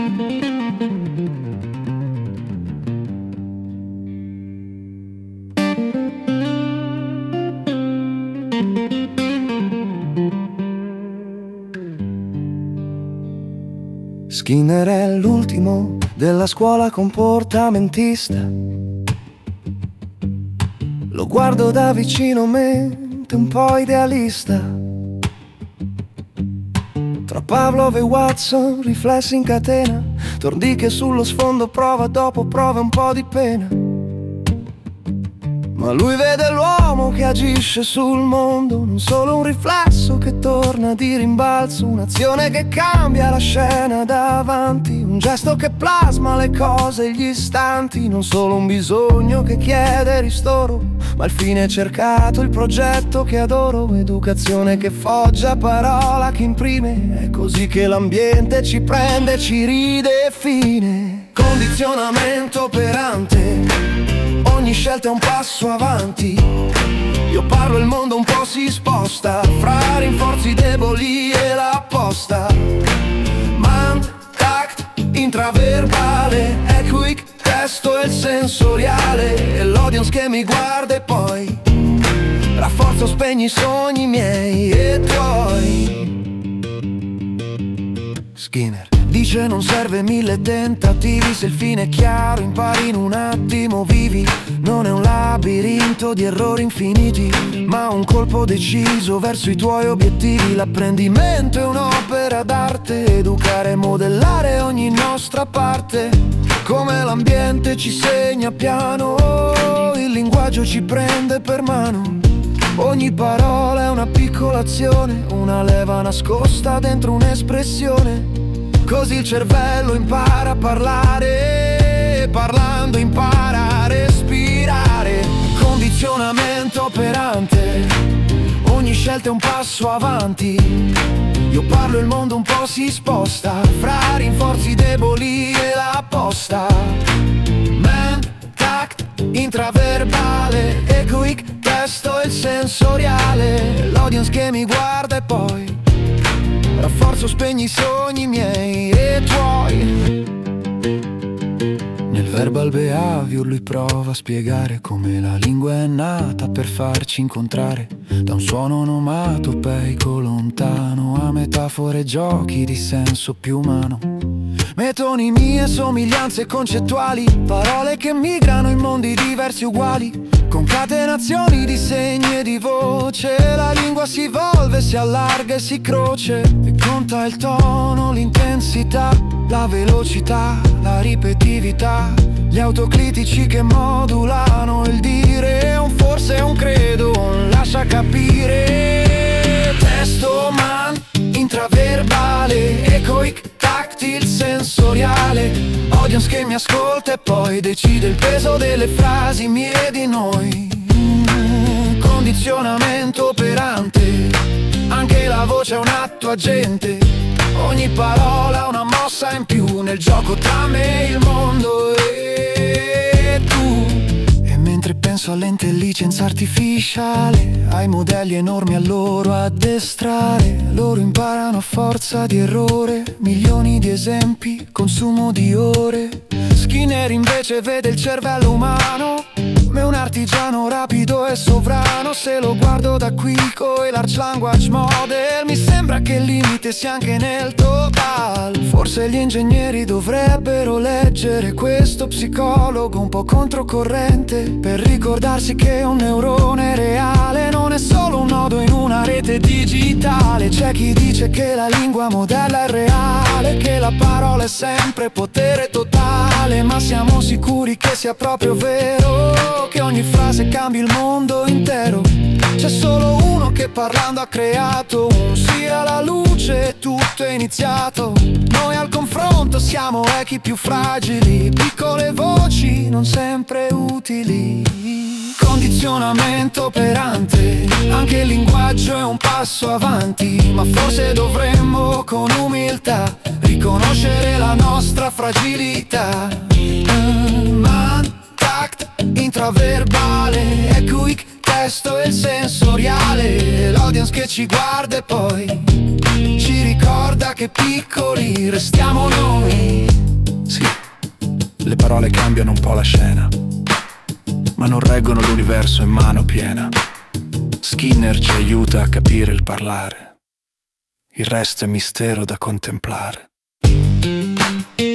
Skinner è l'ultimo della scuola comportamentista. Lo guardo da vicino mente un po' idealista. Tra Pavlov e Watson, riflessi in catena, tordi che sullo sfondo prova dopo prova un po' di pena. Ma lui vede l'uomo che agisce sul mondo, non solo un riflesso che torna di rimbalzo, un'azione che cambia la scena davanti, un gesto che plasma le cose e gli istanti, non solo un bisogno che chiede ristoro, ma il fine cercato, il progetto che adoro, educazione che foggia, parola che imprime, è così che l'ambiente ci prende, ci ridefine. Condizionamento operante, ogni scelta è un passo avanti. Io parlo, il mondo un po' si sposta fra rinforzi deboli e la posta. Mind, tact, intraverbale, equic, testo e il sensoriale, e l'audience che mi guarda e poi rafforzo, spegni i sogni miei e tuoi. Skinner dice non serve mille tentativi, se il fine è chiaro impari in un attimo, vivi. Non è un labirinto di errori infiniti, ma un colpo deciso verso i tuoi obiettivi. L'apprendimento è un'opera d'arte, educare e modellare ogni nostra parte. Come l'ambiente ci segna piano, il linguaggio ci prende per mano. Ogni parola è una piccola azione, una leva nascosta dentro un'espressione. Così il cervello impara a parlare, e parlando impara a respirare. Condizionamento operante, ogni scelta è un passo avanti. Io parlo, il mondo un po' si sposta fra rinforzi deboli e la posta. Man, tact, intraverbale, egoic, testo e il sensoriale, l'audience che mi guarda e poi rafforzo, spegni i sogni miei e tuoi. Nel verbal behavior lui prova a spiegare come la lingua è nata per farci incontrare, da un suono onomatopeico lontano a metafore e giochi di senso più umano. Metonimie, somiglianze concettuali, parole che migrano in mondi diversi uguali, concatenazioni di segni e di voce. La lingua si evolve, si allarga e si croce, e conta il tono, l'intensità, la velocità, la ripetitività, gli autoclitici che modulano il dire, un forse e un credo, un lascia capire. Testo man, intraverbale, ecoic, tactile, sensoriale, audience che mi ascolta e poi decide il peso delle frasi mie di noi. Condizionamento operante, anche la voce è un atto agente, ogni parola è una mossa in più nel gioco tra me, il mondo e tu. E mentre penso all'intelligenza artificiale, ai modelli enormi a loro addestrare, loro imparano a forza di errore, milioni di esempi, consumo di ore. Skinner invece vede il cervello umano come un artigiano rapido e sovrano. Se lo guardo da qui coi large language model, mi sembra che il limite sia anche nel total. Forse gli ingegneri dovrebbero leggere questo psicologo un po' controcorrente, per ricordarsi che un neurone reale non è solo un nodo in una rete digitale. C'è chi dice che la lingua modella è reale, che la parola è sempre potere totale, ma siamo sicuri che sia proprio vero, che ogni frase cambi il mondo intero. C'è solo uno che parlando ha creato un sì alla luce, tutto è iniziato. Noi al confronto siamo echi più fragili, piccole voci non sempre utili. Condizionamento operante, anche il linguaggio è un passo avanti, ma forse dovremmo con umiltà riconoscere la nostra fragilità. Man, tact, intraverbale, equic, testo e il sensoriale, l'audience che ci guarda e poi ci ricorda che piccoli restiamo noi. parole cambiano un po' la scena, ma non reggono l'universo in mano piena. Skinner ci aiuta a capire il parlare, il resto è mistero da contemplare.